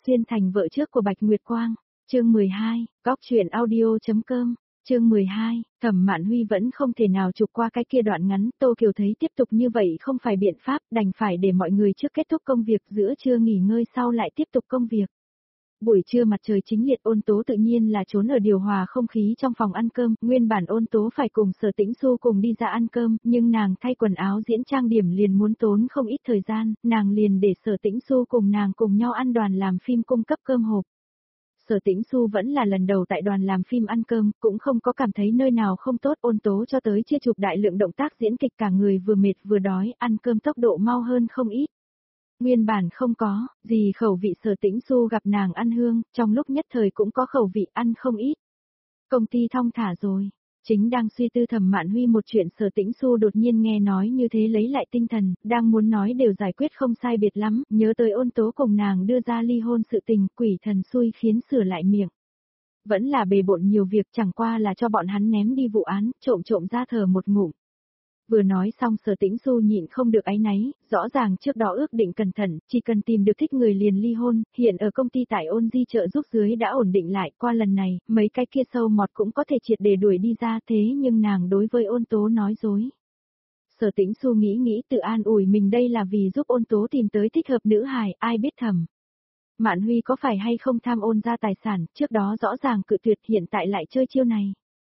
Xuyên thành vợ trước của Bạch Nguyệt Quang. Chương 12, Góc truyện audio.com. Chương 12, Thẩm Mạn Huy vẫn không thể nào chụp qua cái kia đoạn ngắn, Tô Kiều thấy tiếp tục như vậy không phải biện pháp, đành phải để mọi người trước kết thúc công việc, giữa trưa nghỉ ngơi sau lại tiếp tục công việc. Buổi trưa mặt trời chính liệt, Ôn Tố tự nhiên là trốn ở điều hòa không khí trong phòng ăn cơm, nguyên bản Ôn Tố phải cùng Sở Tĩnh Xu cùng đi ra ăn cơm, nhưng nàng thay quần áo diễn trang điểm liền muốn tốn không ít thời gian, nàng liền để Sở Tĩnh Xu cùng nàng cùng nhau ăn đoàn làm phim cung cấp cơm hộp. Sở Tĩnh Xu vẫn là lần đầu tại đoàn làm phim ăn cơm, cũng không có cảm thấy nơi nào không tốt, Ôn Tố cho tới chia chụp đại lượng động tác diễn kịch, cả người vừa mệt vừa đói, ăn cơm tốc độ mau hơn không ít. Nguyên bản không có gì khẩu vị, Sở Tĩnh Xu gặp nàng ăn hương, trong lúc nhất thời cũng có khẩu vị, ăn không ít. Công ty thong thả rồi. Chính đang suy tư Thẩm Mạn Huy một chuyện, Sở Tĩnh Xu đột nhiên nghe nói như thế lấy lại tinh thần, đang muốn nói đều giải quyết không sai biệt lắm, nhớ tới Ôn Tố cùng nàng đưa ra ly hôn sự tình, quỷ thần xui khiến sửa lại miệng. Vẫn là bề bộn nhiều việc, chẳng qua là cho bọn hắn ném đi vụ án, trộm trộm ra thở một ngụm. Vừa nói xong Sở Tĩnh Xu nhịn không được áy náy, rõ ràng trước đó ước định cẩn thận, chỉ cần tìm được thích người liền ly hôn, hiện ở công ty tại Ôn Di trợ giúp dưới đã ổn định lại, qua lần này, mấy cái kia sâu mọt cũng có thể triệt để đuổi đi ra, thế nhưng nàng đối với Ôn Tố nói dối. Sở Tĩnh Xu nghĩ tự an ủi mình, đây là vì giúp Ôn Tố tìm tới thích hợp nữ hài, ai biết Thẩm Mạn Huy có phải hay không tham Ôn gia tài sản, trước đó rõ ràng cự tuyệt, hiện tại lại chơi chiêu này.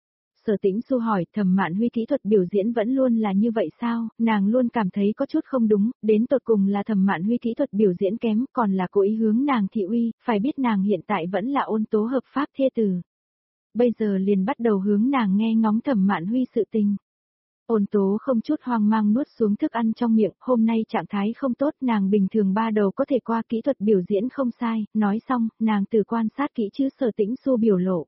Sở Tĩnh Xu hỏi, Thẩm Mạn Huy kỹ thuật biểu diễn vẫn luôn là như vậy sao, nàng luôn cảm thấy có chút không đúng, đến tột cùng là Thẩm Mạn Huy kỹ thuật biểu diễn kém, còn là cố ý hướng nàng thị uy, phải biết nàng hiện tại vẫn là Ôn Tố hợp pháp thê tử. Bây giờ liền bắt đầu hướng nàng nghe ngóng Thẩm Mạn Huy sự tình. Ôn Tố không chút hoang mang nuốt xuống thức ăn trong miệng, hôm nay trạng thái không tốt, nàng bình thường ba đầu có thể qua, kỹ thuật biểu diễn không sai, nói xong, nàng từ quan sát kỹ chứ Sở Tĩnh Xu biểu lộ.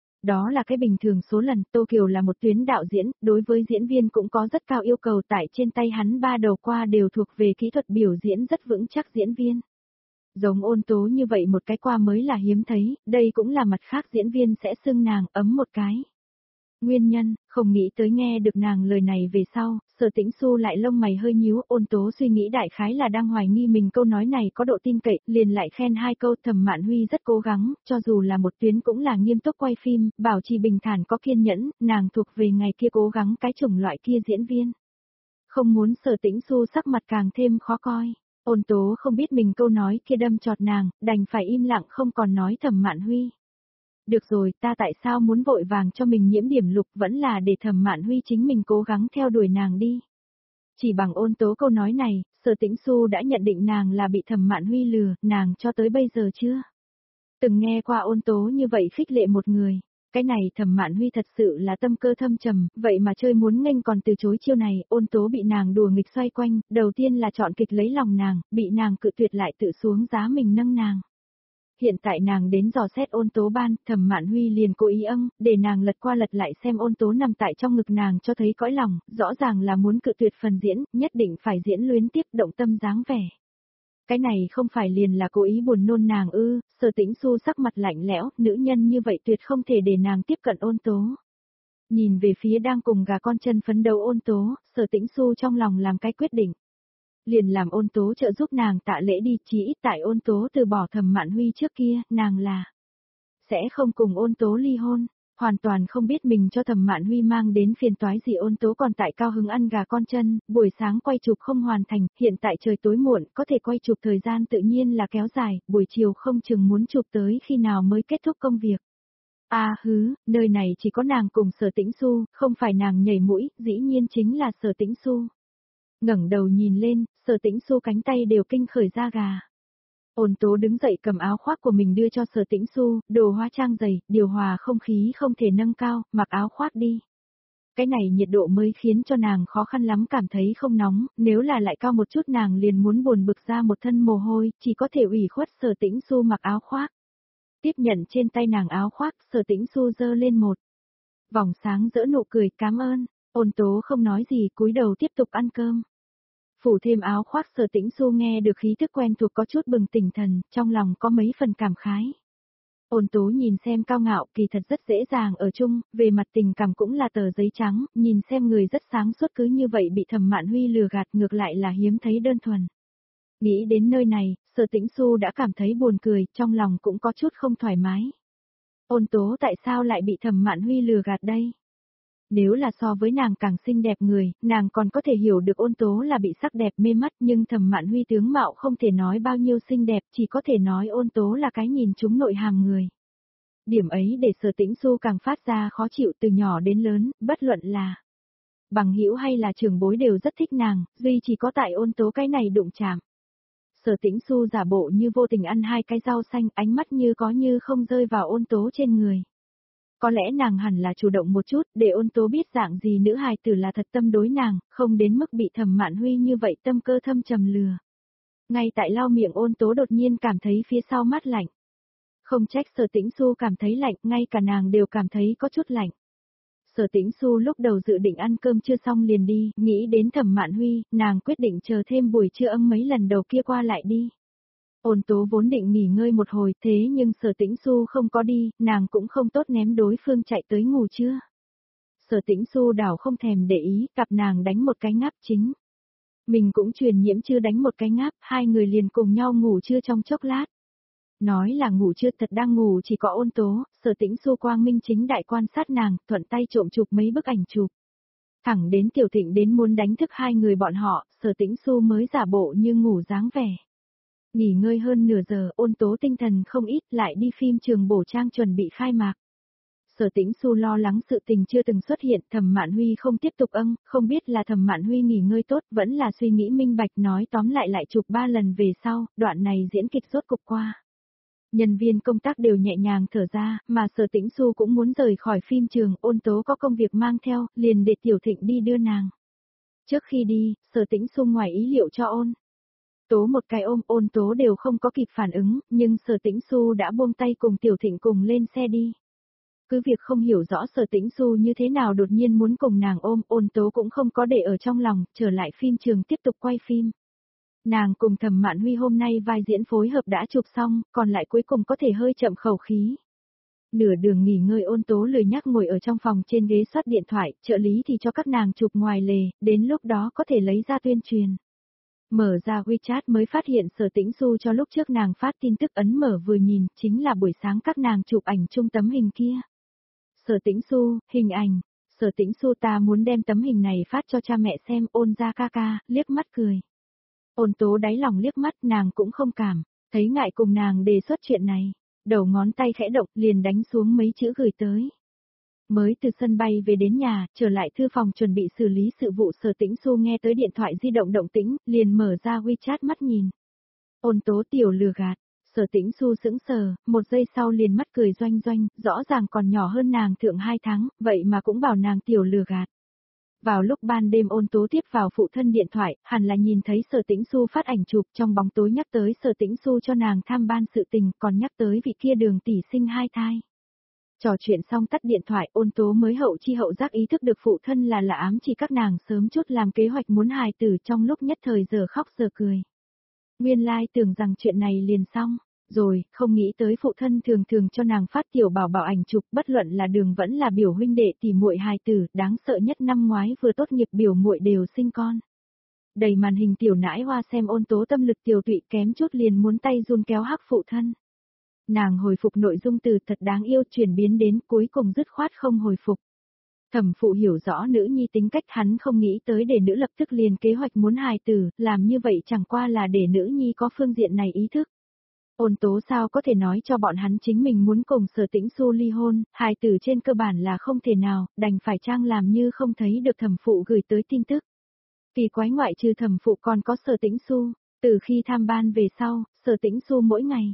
Đó là cái bình thường số lần, Tô Kiều là một tuyến đạo diễn, đối với diễn viên cũng có rất cao yêu cầu, tại trên tay hắn ba đầu qua đều thuộc về kỹ thuật biểu diễn rất vững chắc diễn viên. Giống Ôn Tố như vậy một cái qua mới là hiếm thấy, đây cũng là mặt khác diễn viên sẽ xưng nàng ấm một cái. Nguyên nhân, không nghĩ tới nghe được nàng lời này về sau, Sở Tĩnh Xu lại lông mày hơi nhíu, Ôn Tố suy nghĩ đại khái là đang hoài nghi mình câu nói này có độ tin cậy, liền lại khen hai câu. Thẩm Mạn Huy rất cố gắng, cho dù là một tuyến cũng là nghiêm túc quay phim, bảo trì bình thản có kiên nhẫn, nàng thuộc về ngày kia cố gắng cái chủng loại kia diễn viên. Không muốn Sở Tĩnh Xu sắc mặt càng thêm khó coi. Ôn Tố không biết mình câu nói kia đâm chọt nàng, đành phải im lặng không còn nói Thẩm Mạn Huy. Được rồi, ta tại sao muốn vội vàng cho mình nhiễm điểm lục, vẫn là để Thẩm Mạn Huy chính mình cố gắng theo đuổi nàng đi. Chỉ bằng Ôn Tố câu nói này, Sở Tĩnh Xu đã nhận định nàng là bị Thẩm Mạn Huy lừa, nàng cho tới bây giờ chưa từng nghe qua Ôn Tố như vậy khích lệ một người. Cái này Thẩm Mạn Huy thật sự là tâm cơ thâm trầm, vậy mà chơi muốn nghênh còn từ chối chiêu này, Ôn Tố bị nàng đùa nghịch xoay quanh, đầu tiên là chọn kịch lấy lòng nàng, bị nàng cự tuyệt lại tự xuống giá mình nâng nàng. Hiện tại nàng đến dò xét Ôn Tố ban, Thẩm Mạn Huy liền cố ý để nàng lật qua lật lại xem Ôn Tố nằm tại trong ngực nàng cho thấy cõi lòng, rõ ràng là muốn cự tuyệt phần diễn, nhất định phải diễn luyến tiếp động tâm dáng vẻ. Cái này không phải liền là cố ý buồn nôn nàng ư? Sở Tĩnh Xu sắc mặt lạnh lẽo, nữ nhân như vậy tuyệt không thể để nàng tiếp cận Ôn Tố. Nhìn về phía đang cùng gà con chân phấn đấu Ôn Tố, Sở Tĩnh Xu trong lòng làm cái quyết định. Liền làm Ôn Tố trợ giúp nàng tạ lễ đi, chỉ ít tại Ôn Tố từ bỏ Thẩm Mạn Huy trước kia, nàng là sẽ không cùng Ôn Tố ly hôn. Hoàn toàn không biết mình cho Thẩm Mạn Huy mang đến phiền toái gì, Ôn Tố còn tại cao hứng ăn gà con chân, buổi sáng quay chụp không hoàn thành, hiện tại trời tối muộn, có thể quay chụp thời gian tự nhiên là kéo dài, buổi chiều không chừng muốn chụp tới khi nào mới kết thúc công việc. Nơi này chỉ có nàng cùng Sở Tĩnh Xu, không phải nàng nhảy mũi, dĩ nhiên chính là Sở Tĩnh Xu. Ngẩng đầu nhìn lên, Sở Tĩnh Xu cánh tay đều kinh khởi da gà. Ôn Tố đứng dậy cầm áo khoác của mình đưa cho Sở Tĩnh Xu, đồ hóa trang dày, điều hòa không khí không thể nâng cao, mặc áo khoác đi. Cái này nhiệt độ mới khiến cho nàng khó khăn lắm cảm thấy không nóng, nếu là lại cao một chút nàng liền muốn buồn bực ra một thân mồ hôi, chỉ có thể ủy khuất Sở Tĩnh Xu mặc áo khoác. Tiếp nhận trên tay nàng áo khoác, Sở Tĩnh Xu giơ lên một vòng sáng rỡ nụ cười, cảm ơn. Ôn Tố không nói gì, cúi đầu tiếp tục ăn cơm. Phủ thêm áo khoác, Sở Tĩnh Xu nghe được khí thức quen thuộc có chút bừng tỉnh thần, trong lòng có mấy phần cảm khái. Ôn Tố nhìn xem cao ngạo, kỳ thật rất dễ dàng ở chung, về mặt tình cảm cũng là tờ giấy trắng, nhìn xem người rất sáng suốt cứ như vậy bị Thẩm Mạn Huy lừa gạt, ngược lại là hiếm thấy đơn thuần. Nghĩ đến nơi này, Sở Tĩnh Xu đã cảm thấy buồn cười, trong lòng cũng có chút không thoải mái. Ôn tố tại sao lại bị Thẩm Mạn Huy lừa gạt đây? Nếu là so với nàng càng xinh đẹp người, nàng còn có thể hiểu được ôn tố là bị sắc đẹp mê mắt, nhưng Thẩm Mạn Huy tướng mạo không thể nói bao nhiêu xinh đẹp, chỉ có thể nói ôn tố là cái nhìn trúng nội hàm người. Điểm ấy để Sở Tĩnh Xu càng phát ra khó chịu, từ nhỏ đến lớn, bất luận là bằng hữu hay là trưởng bối đều rất thích nàng, duy chỉ có tại ôn tố cái này đụng chạm. Sở Tĩnh Xu giả bộ như vô tình ăn hai cái rau xanh, ánh mắt như có như không rơi vào ôn tố trên người. Có lẽ nàng hẳn là chủ động một chút, để ôn tố biết dạng gì nữ hài tử là thật tâm đối nàng, không đến mức bị Thẩm Mạn Huy như vậy tâm cơ thâm trầm lừa. Ngay tại lau miệng ôn tố đột nhiên cảm thấy phía sau mát lạnh. Không trách Sở Tĩnh Xu cảm thấy lạnh, ngay cả nàng đều cảm thấy có chút lạnh. Sở Tĩnh Xu lúc đầu dự định ăn cơm chưa xong liền đi, nghĩ đến Thẩm Mạn Huy, nàng quyết định chờ thêm buổi trưa mấy lần đầu kia qua lại đi. Ôn tố vốn định nghỉ ngơi một hồi, thế nhưng Sở Tĩnh Xu không có đi, nàng cũng không tốt ném đối phương chạy tới ngủ trưa. Sở Tĩnh Xu đảo không thèm để ý, cặp nàng đánh một cái ngáp chính. Mình cũng truyền nhiễm chưa đánh một cái ngáp, hai người liền cùng nhau ngủ trưa trong chốc lát. Nói là ngủ chưa, thật đang ngủ chỉ có ôn tố, Sở Tĩnh Xu quang minh chính đại quan sát nàng, thuận tay trộm chụp mấy bức ảnh chụp. Thẳng đến Tiểu Thịnh đến muốn đánh thức hai người bọn họ, Sở Tĩnh Xu mới giả bộ như ngủ dáng vẻ. Nghỉ ngơi hơn nửa giờ, ôn tố tinh thần không ít, lại đi phim trường bổ trang chuẩn bị khai mạc. Sở Tĩnh Xu lo lắng sự tình chưa từng xuất hiện, Thẩm Mạn Huy không tiếp tục không biết là Thẩm Mạn Huy nghỉ ngơi tốt, vẫn là suy nghĩ minh bạch, nói tóm lại chụp 3 lần về sau, đoạn này diễn kịch rốt cục qua. Nhân viên công tác đều nhẹ nhàng thở ra, mà Sở Tĩnh Xu cũng muốn rời khỏi phim trường, ôn tố có công việc mang theo, liền để Tiểu Thịnh đi đưa nàng. Trước khi đi, Sở Tĩnh Xu ngoài ý liệu cho ôn tố một cái ôm, ôn tố đều không có kịp phản ứng, nhưng Sở Tĩnh Xu đã buông tay cùng Tiểu Thịnh cùng lên xe đi. Cứ việc không hiểu rõ Sở Tĩnh Xu như thế nào đột nhiên muốn cùng nàng ôm, ôn tố cũng không có để ở trong lòng, trở lại phim trường tiếp tục quay phim. Nàng cùng Thẩm Mạn Huy hôm nay vai diễn phối hợp đã chụp xong, còn lại cuối cùng có thể hơi chậm khẩu khí. Nửa đường nghỉ ngơi ôn tố lười nhác ngồi ở trong phòng trên ghế soát điện thoại, trợ lý thì cho các nàng chụp ngoài lề, đến lúc đó có thể lấy ra tuyên truyền. Mở ra WeChat mới phát hiện Sở Tĩnh Xu cho lúc trước nàng phát tin tức, ấn mở vừa nhìn, chính là buổi sáng các nàng chụp ảnh chung tấm hình kia. Sở Tĩnh Xu, hình ảnh. Sở Tĩnh Xu, ta muốn đem tấm hình này phát cho cha mẹ xem, ôn ra ca ca, liếc mắt cười. Ôn tố đáy lòng liếc mắt, nàng cũng không cảm, thấy ngại cùng nàng đề xuất chuyện này. Đầu ngón tay khẽ động, liền đánh xuống mấy chữ gửi tới. Mới từ sân bay về đến nhà, trở lại thư phòng chuẩn bị xử lý sự vụ, Sở Tĩnh Xu nghe tới điện thoại di động động tĩnh, liền mở ra WeChat mắt nhìn. Ôn tố tiểu lừa gạt. Sở Tĩnh Xu sững sờ, một giây sau liền mắt cười doanh doanh, rõ ràng còn nhỏ hơn nàng thượng 2 tháng, vậy mà cũng bảo nàng tiểu lừa gạt. Vào lúc ban đêm ôn tố tiếp vào phụ thân điện thoại, hẳn là nhìn thấy Sở Tĩnh Xu phát ảnh chụp, trong bóng tối nhắc tới Sở Tĩnh Xu cho nàng tham ban sự tình, còn nhắc tới vị kia Đường tỷ sinh 2 thai. Trò chuyện xong tắt điện thoại, ôn tố mới hậu chi hậu giác ý thức được phụ thân là ám chỉ các nàng sớm chút làm kế hoạch muốn hài tử, trong lúc nhất thời giờ khóc giờ cười. Nguyên lai tưởng rằng chuyện này liền xong, rồi, không nghĩ tới phụ thân thường thường cho nàng phát tiểu bảo bảo ảnh chụp, bất luận là Đường vẫn là biểu huynh đệ tỷ muội hài tử, đáng sợ nhất năm ngoái vừa tốt nghiệp biểu muội đều sinh con. Đầy màn hình tiểu nãi hoa xem ôn tố tâm lực tiểu tụy kém chút liền muốn tay run kéo hắc phụ thân. Nàng hồi phục nội dung từ thật đáng yêu chuyển biến đến cuối cùng dứt khoát không hồi phục. Thẩm phụ hiểu rõ nữ nhi tính cách, hắn không nghĩ tới để nữ lập tức liền kế hoạch muốn hài tử, làm như vậy chẳng qua là để nữ nhi có phương diện này ý thức. Ôn tố sao có thể nói cho bọn hắn chính mình muốn cùng Sở Tĩnh Xu ly hôn, hài tử trên cơ bản là không thể nào, đành phải trang làm như không thấy được thẩm phụ gửi tới tin tức. Kỳ quái, ngoại trừ thẩm phụ còn có Sở Tĩnh Xu, từ khi tham ban về sau, Sở Tĩnh Xu mỗi ngày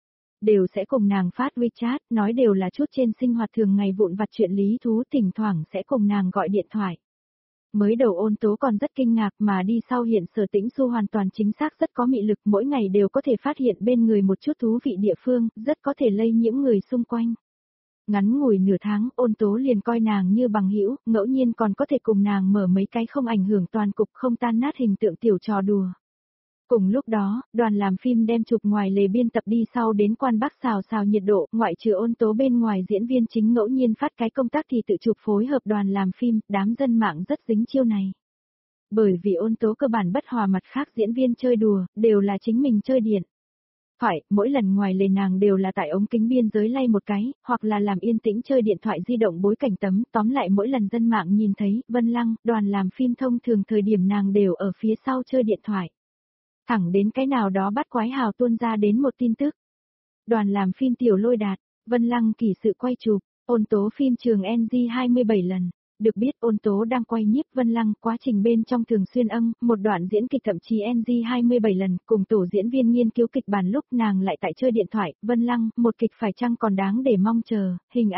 đều sẽ cùng nàng phát WeChat, nói đều là chút trên sinh hoạt thường ngày vụn vặt chuyện lý thú, thỉnh thoảng sẽ cùng nàng gọi điện thoại. Mới đầu ôn tố còn rất kinh ngạc, mà đi sau hiện Sở Tĩnh Xu hoàn toàn chính xác rất có mị lực, mỗi ngày đều có thể phát hiện bên người một chút thú vị địa phương, rất có thể lây nhiễm người xung quanh. Ngắn ngủi nửa tháng, ôn tố liền coi nàng như bằng hữu, ngẫu nhiên còn có thể cùng nàng mở mấy cái không ảnh hưởng toàn cục, không tan nát hình tượng tiểu trò đùa. Cùng lúc đó, đoàn làm phim đem chụp ngoài lề biên tập đi sau đến quan Bắc xào xào nhiệt độ, ngoại trừ ôn tố bên ngoài diễn viên chính ngẫu nhiên phát cái công tác thì tự chụp phối hợp đoàn làm phim, đám dân mạng rất dính chiêu này. Bởi vì ôn tố cơ bản bất hòa mặt khác diễn viên chơi đùa, đều là chính mình chơi điện. Phải, mỗi lần ngoài lề nàng đều là tại ống kính biên giới lay một cái, hoặc là làm yên tĩnh chơi điện thoại di động bối cảnh tấm, tóm lại mỗi lần dân mạng nhìn thấy, Vân Lăng, đoàn làm phim thông thường thời điểm nàng đều ở phía sau chơi điện thoại. Thẳng đến cái nào đó bắt quái hào tuôn ra đến một tin tức. Đoàn làm phim Tiểu Lôi Đạt, Vân Lăng kỳ sự quay chụp, ôn tố phim trường NG 27 lần. Được biết ôn tố đang quay nhiếp Vân Lăng, quá trình bên trong thường xuyên một đoạn diễn kịch thậm chí NG 27 lần, cùng tổ diễn viên nghiên cứu kịch bản lúc nàng lại tại chơi điện thoại, Vân Lăng, một kịch phải chăng còn đáng để mong chờ, hình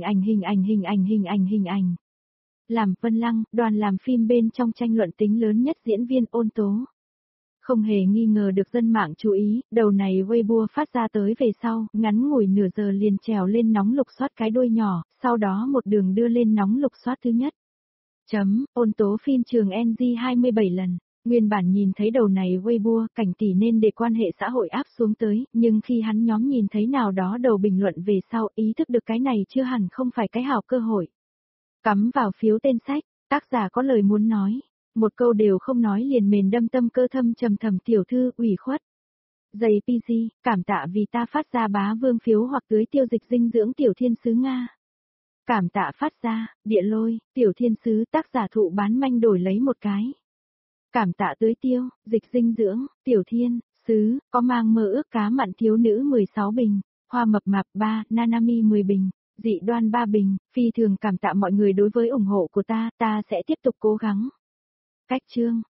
ảnh. Làm Vân Lăng, đoàn làm phim bên trong tranh luận tính lớn nhất diễn viên ôn tố. Không hề nghi ngờ được dân mạng chú ý, đầu này Weibo phát ra tới về sau, ngắn ngủi nửa giờ liền trèo lên nóng lục soát cái đuôi nhỏ, sau đó một đường đưa lên nóng lục soát thứ nhất. Ôn tố phim trường NG 27 lần. Nguyên bản nhìn thấy đầu này Weibo, cảnh tỷ nên để quan hệ xã hội áp xuống tới, nhưng khi hắn nhóm nhìn thấy nào đó đầu bình luận về sau, ý thức được cái này chưa hẳn không phải cái hảo cơ hội. Cắm vào phiếu tên sách, tác giả có lời muốn nói. Một câu đều không nói liền mền đâm tâm cơ thâm trầm thầm tiểu thư ủy khuất. Giày PG, cảm tạ vì ta phát ra bá vương phiếu hoặc tưới tiêu dịch dinh dưỡng tiểu thiên sứ Nga. Cảm tạ phát ra, địa lôi, tiểu thiên sứ tác giả thụ bán manh đổi lấy một cái. Cảm tạ tưới tiêu, dịch dinh dưỡng, tiểu thiên, sứ, có mang mơ ước cá mặn thiếu nữ 16 bình, hoa mập mạp 3, Nanami 10 bình. Dị đoan 3 bình, phi thường cảm tạ mọi người đối với ủng hộ của ta sẽ tiếp tục cố gắng. Cách chương